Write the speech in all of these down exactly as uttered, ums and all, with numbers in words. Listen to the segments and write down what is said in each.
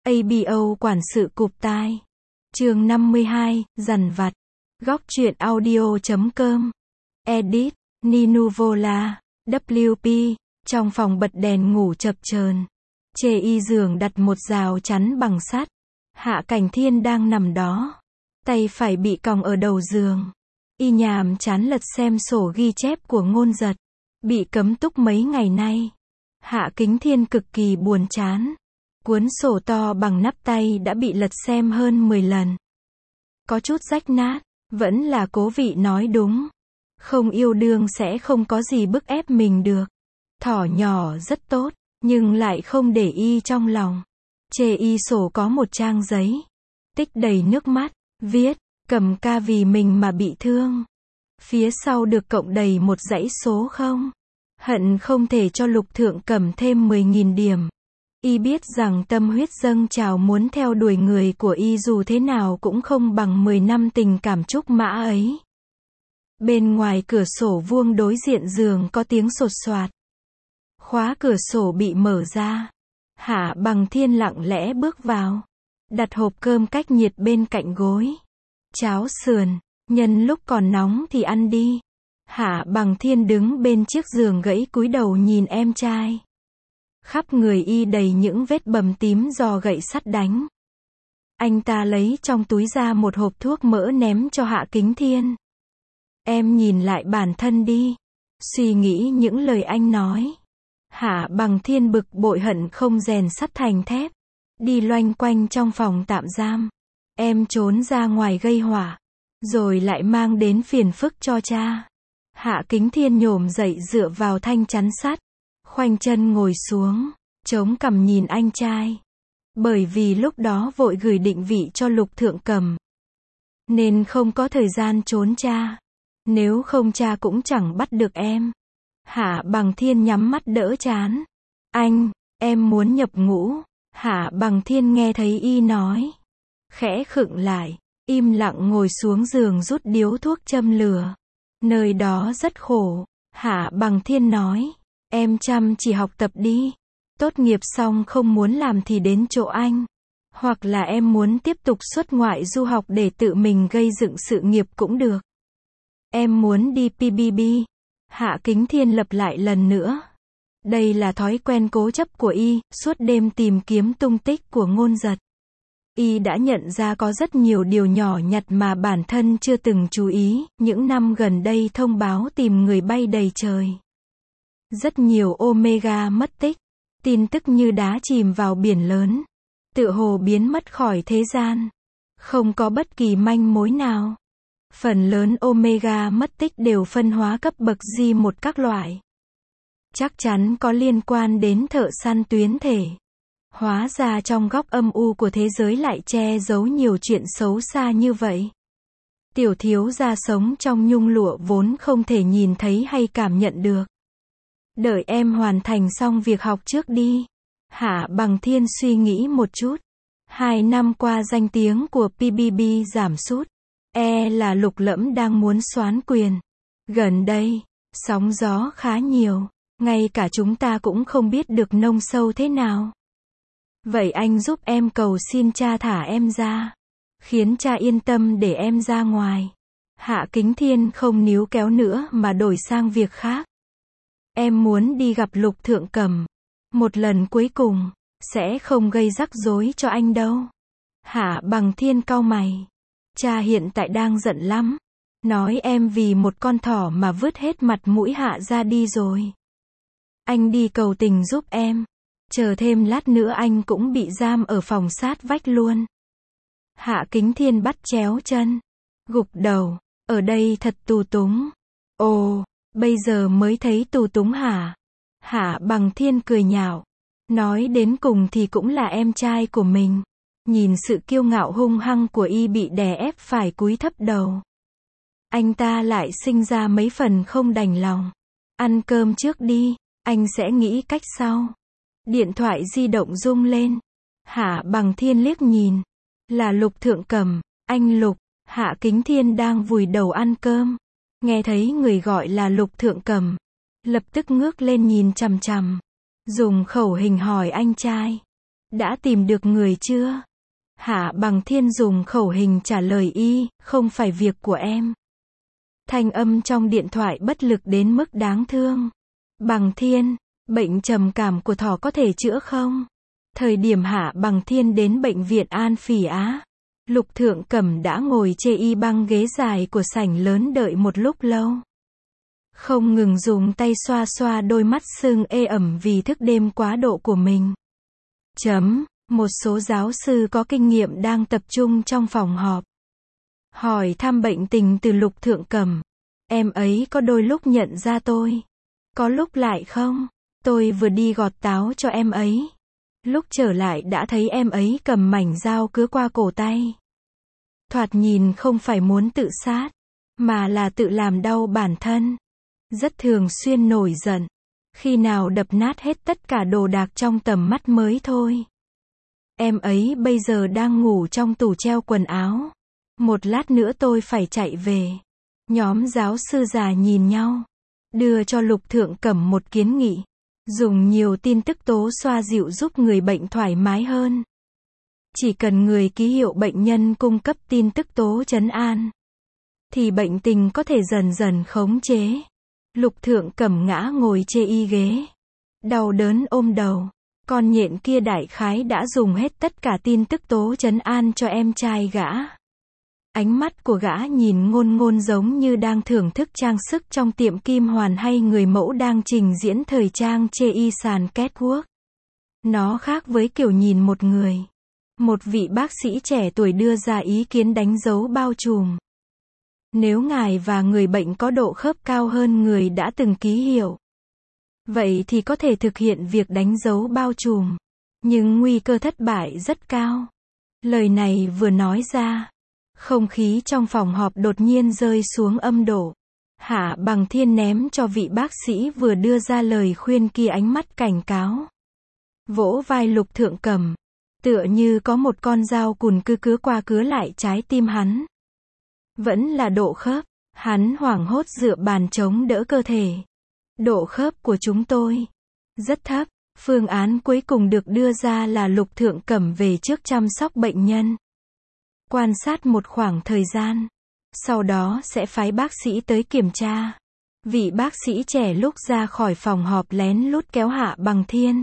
a bê o quản sự cụp tai. Chương năm mươi hai, dằn vặt. Góc truyện audio chấm com. Edit, Ninuvola, vê pê. Trong phòng bật đèn ngủ chập chờn. Chê y giường đặt một rào chắn bằng sắt. Hạ Cảnh Thiên đang nằm đó. Tay phải bị còng ở đầu giường. Y nhàm chán lật xem sổ ghi chép của Ngôn Giật. Bị cấm túc mấy ngày nay. Hạ Kính Thiên cực kỳ buồn chán. Cuốn sổ to bằng nắp tay đã bị lật xem hơn mười lần. Có chút rách nát, vẫn là Cố Vị nói đúng. Không yêu đương sẽ không có gì bức ép mình được. Thỏ nhỏ rất tốt, nhưng lại không để y trong lòng. Chê y sổ có một trang giấy. Tích đầy nước mắt, viết, Cầm ca vì mình mà bị thương. Phía sau được cộng đầy một dãy số không. Hận không thể cho Lục Thượng Cẩm thêm mười nghìn điểm. Y biết rằng tâm huyết dâng trào muốn theo đuổi người của y dù thế nào cũng không bằng mười năm tình cảm trúc mã ấy. Bên ngoài cửa sổ vuông đối diện giường có tiếng sột soạt. Khóa cửa sổ bị mở ra. Hạ Bằng Thiên lặng lẽ bước vào. Đặt hộp cơm cách nhiệt bên cạnh gối. Cháo sườn, nhân lúc còn nóng thì ăn đi. Hạ Bằng Thiên đứng bên chiếc giường gãy cúi đầu nhìn em trai. Khắp người y đầy những vết bầm tím do gậy sắt đánh. Anh ta lấy trong túi ra một hộp thuốc mỡ ném cho Hạ Kính Thiên. Em nhìn lại bản thân đi. Suy nghĩ những lời anh nói. Hạ Bằng Thiên bực bội hận không rèn sắt thành thép. Đi loanh quanh trong phòng tạm giam. Em trốn ra ngoài gây họa. Rồi lại mang đến phiền phức cho cha. Hạ Kính Thiên nhổm dậy dựa vào thanh chắn sắt. Khoanh chân ngồi xuống. Chống cằm nhìn anh trai. Bởi vì lúc đó vội gửi định vị cho Lục Thượng Cẩm. Nên không có thời gian trốn cha. Nếu không cha cũng chẳng bắt được em. Hạ Bằng Thiên nhắm mắt đỡ chán. Anh, em muốn nhập ngũ. Hạ Bằng Thiên nghe thấy y nói. Khẽ khựng lại. Im lặng ngồi xuống giường rút điếu thuốc châm lửa. Nơi đó rất khổ. Hạ Bằng Thiên nói. Em chăm chỉ học tập đi. Tốt nghiệp xong không muốn làm thì đến chỗ anh. Hoặc là em muốn tiếp tục xuất ngoại du học để tự mình gây dựng sự nghiệp cũng được. Em muốn đi pê bê bê. Hạ Kính Thiên lặp lại lần nữa. Đây là thói quen cố chấp của y, suốt đêm tìm kiếm tung tích của Ngôn Giật. Y đã nhận ra có rất nhiều điều nhỏ nhặt mà bản thân chưa từng chú ý, những năm gần đây thông báo tìm người bay đầy trời. Rất nhiều Omega mất tích, tin tức như đá chìm vào biển lớn, tựa hồ biến mất khỏi thế gian. Không có bất kỳ manh mối nào. Phần lớn Omega mất tích đều phân hóa cấp bậc G một các loại. Chắc chắn có liên quan đến thợ săn tuyến thể. Hóa ra trong góc âm u của thế giới lại che giấu nhiều chuyện xấu xa như vậy. Tiểu thiếu gia sống trong nhung lụa vốn không thể nhìn thấy hay cảm nhận được. Đợi em hoàn thành xong việc học trước đi. Hạ Bằng Thiên suy nghĩ một chút. Hai năm qua danh tiếng của pê bê bê giảm sút. E là Lục Lẫm đang muốn soán quyền. Gần đây, sóng gió khá nhiều. Ngay cả chúng ta cũng không biết được nông sâu thế nào. Vậy anh giúp em cầu xin cha thả em ra. Khiến cha yên tâm để em ra ngoài. Hạ Kính Thiên không níu kéo nữa mà đổi sang việc khác. Em muốn đi gặp Lục Thượng Cẩm. Một lần cuối cùng. Sẽ không gây rắc rối cho anh đâu. Hạ Bằng Thiên cau mày. Cha hiện tại đang giận lắm. Nói em vì một con thỏ mà vứt hết mặt mũi Hạ ra đi rồi. Anh đi cầu tình giúp em. Chờ thêm lát nữa anh cũng bị giam ở phòng sát vách luôn. Hạ Kính Thiên bắt chéo chân. Gục đầu. Ở đây thật tù túng. Ồ, bây giờ mới thấy tù túng hả? Hạ Bằng Thiên cười nhạo. Nói đến cùng thì cũng là em trai của mình. Nhìn sự kiêu ngạo hung hăng của y bị đè ép phải cúi thấp đầu. Anh ta lại sinh ra mấy phần không đành lòng. Ăn cơm trước đi, anh sẽ nghĩ cách sau. Điện thoại di động rung lên. Hạ Bằng Thiên liếc nhìn. Là Lục Thượng Cẩm. Anh Lục. Hạ Kính Thiên đang vùi đầu ăn cơm. Nghe thấy người gọi là Lục Thượng Cẩm. Lập tức ngước lên nhìn chằm chằm. Dùng khẩu hình hỏi anh trai. Đã tìm được người chưa? Hạ Bằng Thiên dùng khẩu hình trả lời y, không phải việc của em. Thanh âm trong điện thoại bất lực đến mức đáng thương. Bằng Thiên, bệnh trầm cảm của thỏ có thể chữa không? Thời điểm Hạ Bằng Thiên đến bệnh viện An Phỉ Á, Lục Thượng Cẩm đã ngồi chê y băng ghế dài của sảnh lớn đợi một lúc lâu. Không ngừng dùng tay xoa xoa đôi mắt sưng ê ẩm vì thức đêm quá độ của mình. Chấm, một số giáo sư có kinh nghiệm đang tập trung trong phòng họp. Hỏi thăm bệnh tình từ Lục Thượng Cẩm. Em ấy có đôi lúc nhận ra tôi. Có lúc lại không. Tôi vừa đi gọt táo cho em ấy. Lúc trở lại đã thấy em ấy cầm mảnh dao cứa qua cổ tay. Thoạt nhìn không phải muốn tự sát, mà là tự làm đau bản thân. Rất thường xuyên nổi giận. Khi nào đập nát hết tất cả đồ đạc trong tầm mắt mới thôi. Em ấy bây giờ đang ngủ trong tủ treo quần áo. Một lát nữa tôi phải chạy về. Nhóm giáo sư già nhìn nhau. Đưa cho Lục Thượng Cẩm một kiến nghị. Dùng nhiều tin tức tố xoa dịu giúp người bệnh thoải mái hơn. Chỉ cần người ký hiệu bệnh nhân cung cấp tin tức tố trấn an, thì bệnh tình có thể dần dần khống chế. Lục Thượng Cẩm ngã ngồi chê y ghế. Đau đớn ôm đầu. Con nhện kia đại khái đã dùng hết tất cả tin tức tố trấn an cho em trai gã. Ánh mắt của gã nhìn ngôn ngôn giống như đang thưởng thức trang sức trong tiệm kim hoàn hay người mẫu đang trình diễn thời trang chê y sàn catwalk. Nó khác với kiểu nhìn một người. Một vị bác sĩ trẻ tuổi đưa ra ý kiến đánh dấu bao trùm. Nếu ngài và người bệnh có độ khớp cao hơn người đã từng ký hiệu, vậy thì có thể thực hiện việc đánh dấu bao trùm. Nhưng nguy cơ thất bại rất cao. Lời này vừa nói ra, không khí trong phòng họp đột nhiên rơi xuống âm độ. Hạ Bằng Thiên ném cho vị bác sĩ vừa đưa ra lời khuyên kia ánh mắt cảnh cáo. Vỗ vai Lục Thượng Cẩm, tựa như có một con dao cùn cứ cứa qua cứa lại trái tim hắn. Vẫn là độ khớp. Hắn hoảng hốt dựa bàn chống đỡ cơ thể. Độ khớp của chúng tôi rất thấp. Phương án cuối cùng được đưa ra là Lục Thượng Cẩm về trước chăm sóc bệnh nhân. Quan sát một khoảng thời gian. Sau đó sẽ phái bác sĩ tới kiểm tra. Vị bác sĩ trẻ lúc ra khỏi phòng họp lén lút kéo Hạ Bằng Thiên.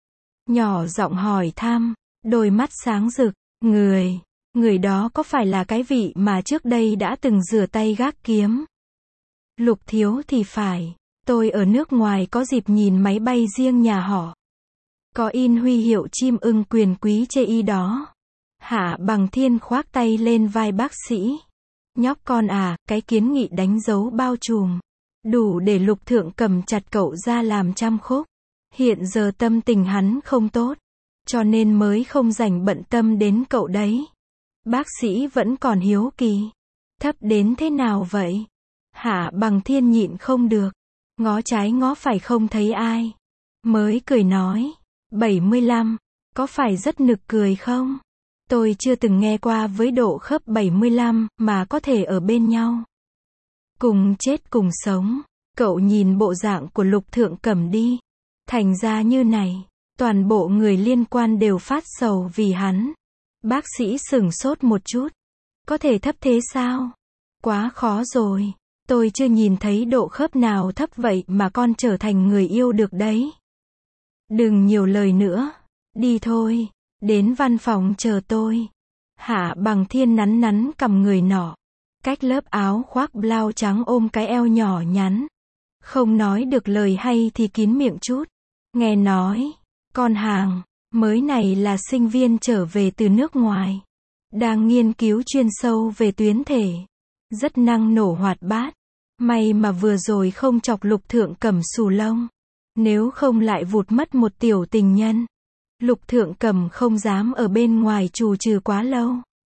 Nhỏ giọng hỏi thăm. Đôi mắt sáng rực. Người, người đó có phải là cái vị mà trước đây đã từng rửa tay gác kiếm? Lục thiếu thì phải. Tôi ở nước ngoài có dịp nhìn máy bay riêng nhà họ. Có in huy hiệu chim ưng quyền quý chê y đó. Hạ Bằng Thiên khoác tay lên vai bác sĩ. Nhóc con à, cái kiến nghị đánh dấu bao trùm. Đủ để Lục Thượng Cẩm chặt cậu ra làm trăm khúc. Hiện giờ tâm tình hắn không tốt. Cho nên mới không rảnh bận tâm đến cậu đấy. Bác sĩ vẫn còn hiếu kỳ. Thấp đến thế nào vậy? Hạ Bằng Thiên nhịn không được. Ngó trái ngó phải không thấy ai. Mới cười nói. bảy mươi lăm. Có phải rất nực cười không? Tôi chưa từng nghe qua với độ khớp bảy mươi lăm mà có thể ở bên nhau. Cùng chết cùng sống. Cậu nhìn bộ dạng của Lục Thượng Cẩm đi. Thành ra như này. Toàn bộ người liên quan đều phát sầu vì hắn. Bác sĩ sửng sốt một chút. Có thể thấp thế sao? Quá khó rồi. Tôi chưa nhìn thấy độ khớp nào thấp vậy mà con trở thành người yêu được đấy. Đừng nhiều lời nữa. Đi thôi. Đến văn phòng chờ tôi. Hạ Bằng Thiên nắn nắn cầm người nọ. Cách lớp áo khoác blau trắng ôm cái eo nhỏ nhắn. Không nói được lời hay thì kín miệng chút. Nghe nói. Con hàng. Mới này là sinh viên trở về từ nước ngoài. Đang nghiên cứu chuyên sâu về tuyến thể. Rất năng nổ hoạt bát. May mà vừa rồi không chọc Lục Thượng Cẩm xù lông. Nếu không lại vụt mất một tiểu tình nhân. Lục Thượng Cẩm không dám ở bên ngoài trù trừ quá lâu.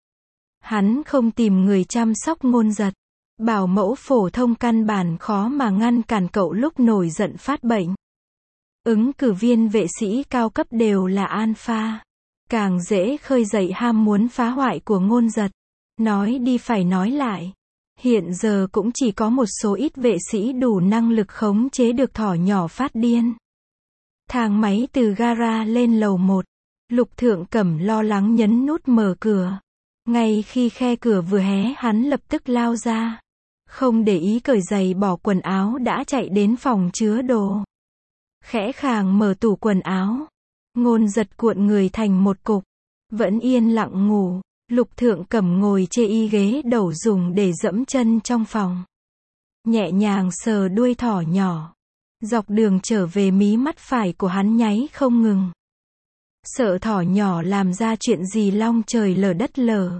Hắn không tìm người chăm sóc Ngôn Giật. Bảo mẫu phổ thông căn bản khó mà ngăn cản cậu lúc nổi giận phát bệnh. Ứng cử viên vệ sĩ cao cấp đều là alpha. Càng dễ khơi dậy ham muốn phá hoại của Ngôn Giật. Nói đi phải nói lại. Hiện giờ cũng chỉ có một số ít vệ sĩ đủ năng lực khống chế được thỏ nhỏ phát điên. Thang máy từ gara lên lầu một. Lục Thượng Cẩm lo lắng nhấn nút mở cửa. Ngay khi khe cửa vừa hé hắn lập tức lao ra. Không để ý cởi giày bỏ quần áo đã chạy đến phòng chứa đồ. Khẽ khàng mở tủ quần áo. Ngôn Giật cuộn người thành một cục. Vẫn yên lặng ngủ. Lục Thượng Cẩm ngồi chê y ghế đầu dùng để dẫm chân trong phòng. Nhẹ nhàng sờ đuôi thỏ nhỏ. Dọc đường trở về mí mắt phải của hắn nháy không ngừng. Sợ thỏ nhỏ làm ra chuyện gì long trời lở đất lở.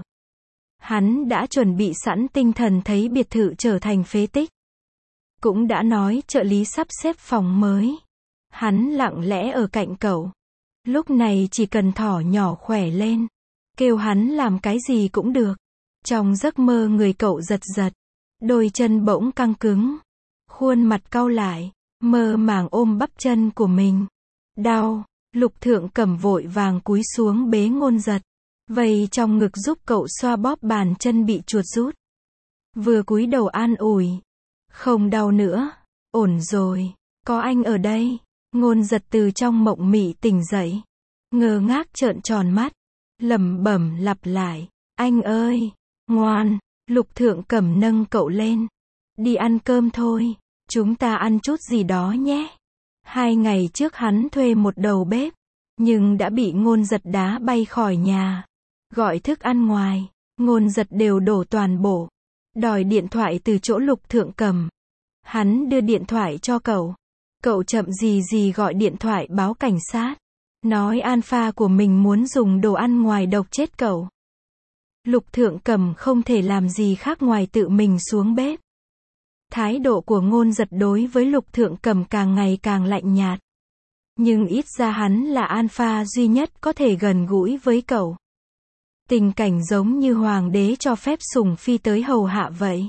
Hắn đã chuẩn bị sẵn tinh thần thấy biệt thự trở thành phế tích. Cũng đã nói trợ lý sắp xếp phòng mới. Hắn lặng lẽ ở cạnh cậu. Lúc này chỉ cần thỏ nhỏ khỏe lên. Kêu hắn làm cái gì cũng được. Trong giấc mơ người cậu giật giật. Đôi chân bỗng căng cứng. Khuôn mặt cau lại. Mơ màng ôm bắp chân của mình. Đau. Lục Thượng Cẩm vội vàng cúi xuống bế Ngôn Giật. Vây trong ngực giúp cậu xoa bóp bàn chân bị chuột rút. Vừa cúi đầu an ủi. Không đau nữa. Ổn rồi. Có anh ở đây. Ngôn Giật từ trong mộng mị tỉnh dậy. Ngơ ngác trợn tròn mắt. Lẩm bẩm lặp lại. Anh ơi. Ngoan. Lục Thượng Cẩm nâng cậu lên. Đi ăn cơm thôi. Chúng ta ăn chút gì đó nhé. Hai ngày trước hắn thuê một đầu bếp. Nhưng đã bị Ngôn Giật đá bay khỏi nhà. Gọi thức ăn ngoài. Ngôn Giật đều đổ toàn bộ. Đòi điện thoại từ chỗ Lục Thượng Cẩm. Hắn đưa điện thoại cho cậu. Cậu chậm gì gì gọi điện thoại báo cảnh sát. Nói alpha của mình muốn dùng đồ ăn ngoài độc chết cậu. Lục Thượng Cẩm không thể làm gì khác ngoài tự mình xuống bếp. Thái độ của Ngôn Giật đối với Lục Thượng Cẩm càng ngày càng lạnh nhạt. Nhưng ít ra hắn là alpha duy nhất có thể gần gũi với cậu. Tình cảnh giống như hoàng đế cho phép sủng phi tới hầu hạ vậy.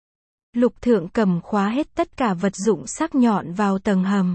Lục Thượng Cẩm khóa hết tất cả vật dụng sắc nhọn vào tầng hầm.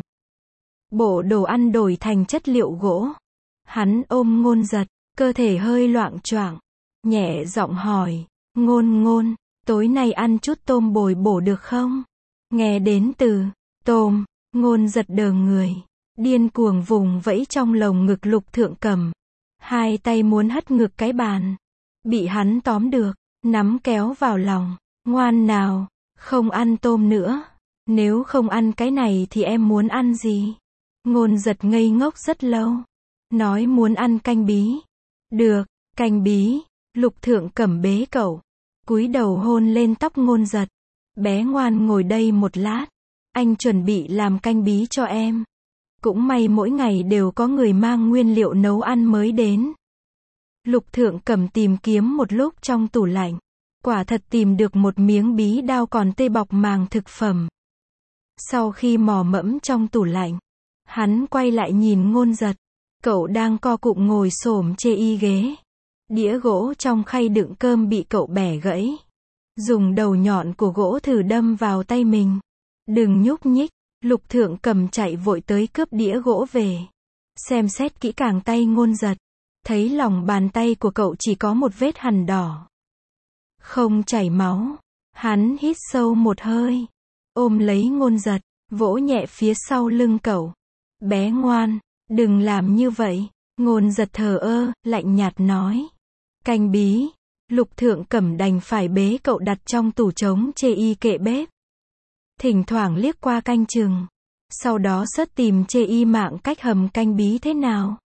Bộ đồ ăn đổi thành chất liệu gỗ. Hắn ôm Ngôn Giật, cơ thể hơi loạng choạng, nhẹ giọng hỏi, Ngôn Ngôn, tối nay ăn chút tôm bồi bổ được không? Nghe đến từ tôm, Ngôn Giật đờ người, điên cuồng vùng vẫy trong lồng ngực Lục Thượng Cẩm. Hai tay muốn hất ngược cái bàn. Bị hắn tóm được, nắm kéo vào lòng. Ngoan nào, không ăn tôm nữa. Nếu không ăn cái này thì em muốn ăn gì? Ngôn Giật ngây ngốc rất lâu. Nói muốn ăn canh bí. Được, canh bí. Lục Thượng Cẩm bế cậu. Cúi đầu hôn lên tóc Ngôn Giật. Bé ngoan ngồi đây một lát. Anh chuẩn bị làm canh bí cho em. Cũng may mỗi ngày đều có người mang nguyên liệu nấu ăn mới đến. Lục Thượng Cẩm tìm kiếm một lúc trong tủ lạnh. Quả thật tìm được một miếng bí đao còn tê bọc màng thực phẩm. Sau khi mò mẫm trong tủ lạnh, hắn quay lại nhìn Ngôn Giật. Cậu đang co cụm ngồi xổm chê y ghế. Đĩa gỗ trong khay đựng cơm bị cậu bẻ gãy. Dùng đầu nhọn của gỗ thử đâm vào tay mình. Đừng nhúc nhích. Lục Thượng Cẩm chạy vội tới cướp đĩa gỗ về. Xem xét kỹ càng tay Ngôn Giật. Thấy lòng bàn tay của cậu chỉ có một vết hằn đỏ. Không chảy máu. Hắn hít sâu một hơi. Ôm lấy Ngôn Giật. Vỗ nhẹ phía sau lưng cậu. Bé ngoan, đừng làm như vậy. Ngôn Giật thờ ơ, lạnh nhạt nói. Canh bí. Lục Thượng Cẩm đành phải bế cậu đặt trong tủ trống chê y kệ bếp. Thỉnh thoảng liếc qua canh chừng. Sau đó sớt tìm chê y mạng cách hầm canh bí thế nào.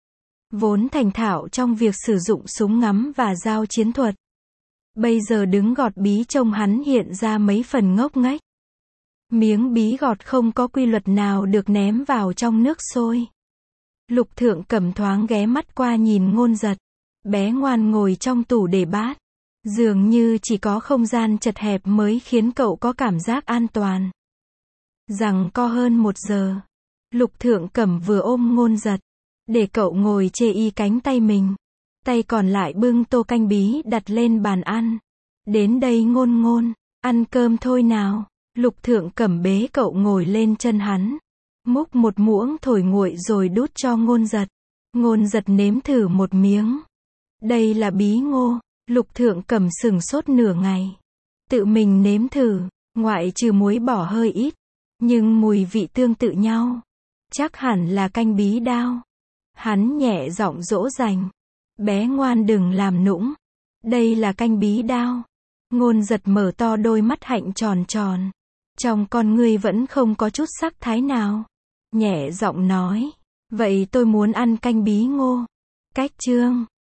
Vốn thành thạo trong việc sử dụng súng ngắm và dao chiến thuật. Bây giờ đứng gọt bí trông hắn hiện ra mấy phần ngốc nghếch. Miếng bí gọt không có quy luật nào được ném vào trong nước sôi. Lục Thượng Cẩm thoáng ghé mắt qua nhìn Ngôn Giật. Bé ngoan ngồi trong tủ để bát. Dường như chỉ có không gian chật hẹp mới khiến cậu có cảm giác an toàn. Rằng co hơn một giờ. Lục Thượng Cẩm vừa ôm Ngôn Giật. Để cậu ngồi chê y cánh tay mình. Tay còn lại bưng tô canh bí đặt lên bàn ăn. Đến đây Ngôn Ngôn, ăn cơm thôi nào. Lục Thượng Cẩm bế cậu ngồi lên chân hắn. Múc một muỗng thổi nguội rồi đút cho Ngôn Giật. Ngôn Giật nếm thử một miếng. Đây là bí ngô. Lục Thượng Cẩm sửng sốt nửa ngày. Tự mình nếm thử, ngoại trừ muối bỏ hơi ít. Nhưng mùi vị tương tự nhau. Chắc hẳn là canh bí đao. Hắn nhẹ giọng dỗ dành. Bé ngoan đừng làm nũng. Đây là canh bí đao. Ngôn giật mở to đôi mắt hạnh tròn tròn. Trong con ngươi vẫn không có chút sắc thái nào. Nhẹ giọng nói. Vậy tôi muốn ăn canh bí ngô. Cách chương.